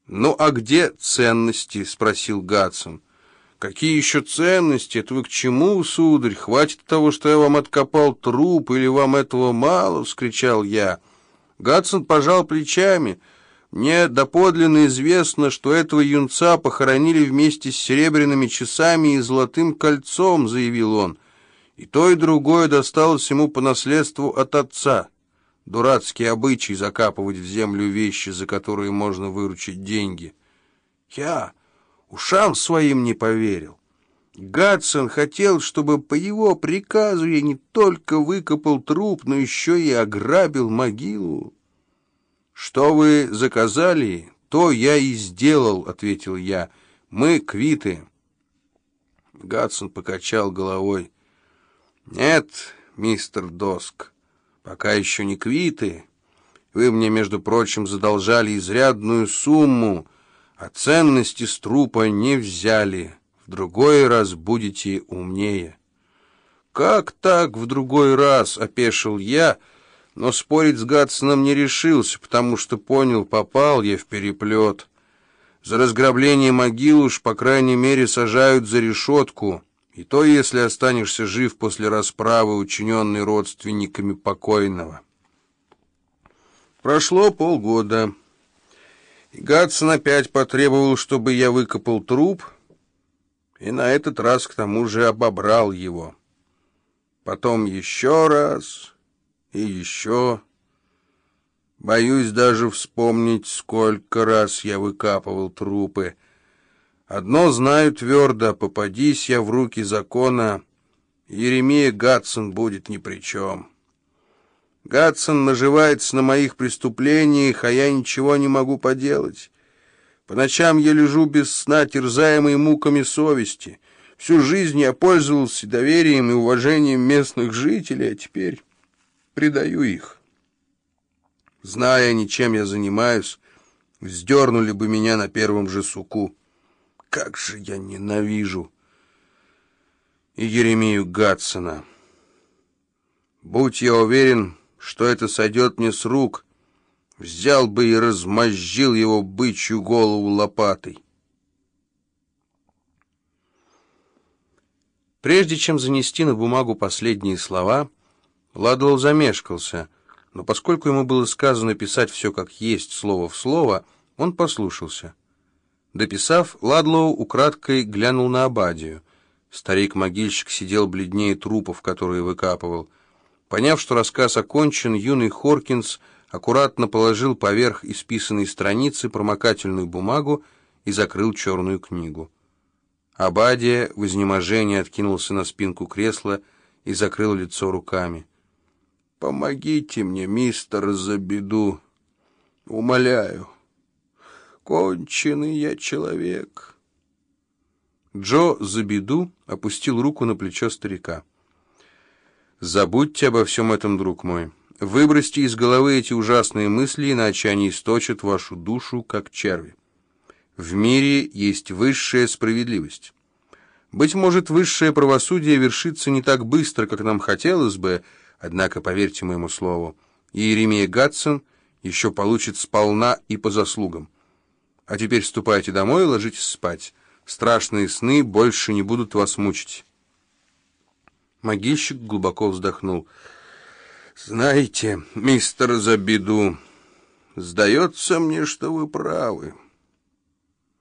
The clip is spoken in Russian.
«Ну, а где ценности?» — спросил Гатсон. «Какие еще ценности? Это вы к чему, сударь? Хватит того, что я вам откопал труп, или вам этого мало?» — вскричал я. Гатсон пожал плечами. «Мне доподлинно известно, что этого юнца похоронили вместе с серебряными часами и золотым кольцом», — заявил он. «И то, и другое досталось ему по наследству от отца. Дурацкий обычай закапывать в землю вещи, за которые можно выручить деньги». Я ушам своим не поверил. Гатсон хотел, чтобы по его приказу я не только выкопал труп, но еще и ограбил могилу. «Что вы заказали, то я и сделал», — ответил я. «Мы квиты». Гатсон покачал головой. «Нет, мистер Доск, пока еще не квиты. Вы мне, между прочим, задолжали изрядную сумму, а ценности с трупа не взяли. В другой раз будете умнее». «Как так в другой раз?» — опешил я, но спорить с Гатсоном не решился, потому что понял, попал я в переплет. За разграбление могил уж, по крайней мере, сажают за решетку, и то, если останешься жив после расправы, учиненной родственниками покойного. Прошло полгода, и Гатсон опять потребовал, чтобы я выкопал труп, и на этот раз к тому же обобрал его. Потом еще раз и еще. Боюсь даже вспомнить, сколько раз я выкапывал трупы. Одно знаю твердо: попадись я в руки закона, Еремия Гатсон будет ни при чем. Гатсон наживается на моих преступлениях, а я ничего не могу поделать. По ночам я лежу без сна, терзаемый муками совести. Всю жизнь я пользовался доверием и уважением местных жителей, а теперь предаю их. Зная, ничем я занимаюсь, вздернули бы меня на первом же суку. Как же я ненавижу и Еремию Гатсона. Будь я уверен, что это сойдет мне с рук, взял бы и размозжил его бычью голову лопатой. Прежде чем занести на бумагу последние слова, Ладлоу замешкался, но поскольку ему было сказано писать все как есть, слово в слово, он послушался. Дописав, Ладлоу украдкой глянул на Обадию. Старик-могильщик сидел бледнее трупов, которые выкапывал. Поняв, что рассказ окончен, юный Хоркинс аккуратно положил поверх исписанной страницы промокательную бумагу и закрыл черную книгу. Обадия в изнеможении откинулся на спинку кресла и закрыл лицо руками. «Помогите мне, мистер Забиду, умоляю. Конченый я человек». Джо Забиду опустил руку на плечо старика. «Забудьте обо всем этом, друг мой. Выбросьте из головы эти ужасные мысли, иначе они источат вашу душу, как черви. В мире есть высшая справедливость. Быть может, высшее правосудие вершится не так быстро, как нам хотелось бы, однако, поверьте моему слову, Иеремия Гатсон еще получит сполна и по заслугам. А теперь ступайте домой и ложитесь спать. Страшные сны больше не будут вас мучить». Могильщик глубоко вздохнул. «Знаете, мистер Забиду, сдается мне, что вы правы.